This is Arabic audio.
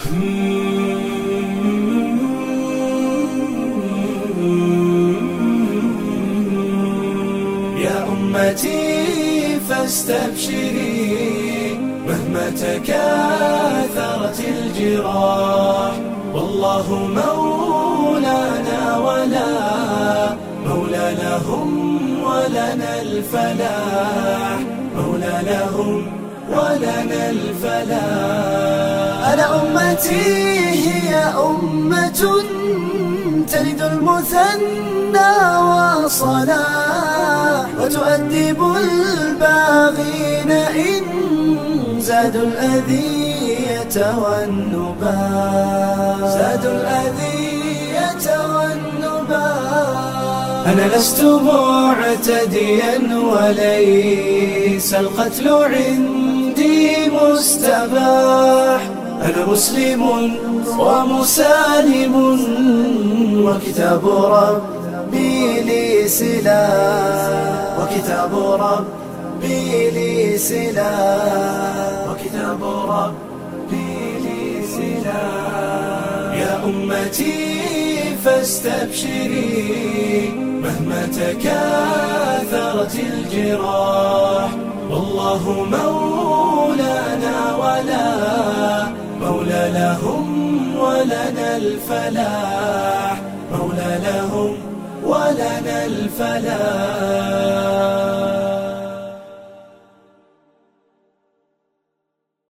يا أمتي فاستبشري مهما تكاثرت الجراح، والله مولانا ولا مولى لهم ولنا الفلاح، مولى لهم ولنا الفلاح. أنا أمتي هي أمة تلد المثنى وصلاح، وتؤدب الباغين إن زادوا الأذية والنباح، زادوا الأذية والنباح. أنا لست معتديا وليس القتل عندي مستباح، أنا مسلم ومسالم وكتاب ربي لي سلاح، وكتاب ربي لي سلاح، وكتاب ربي لي سلاح. يا أمتي فاستبشري مهما تكاثرت الجراح، والله مولانا ولا مولى لهم ولنا الفلاح، مولى لهم ولنا الفلاح.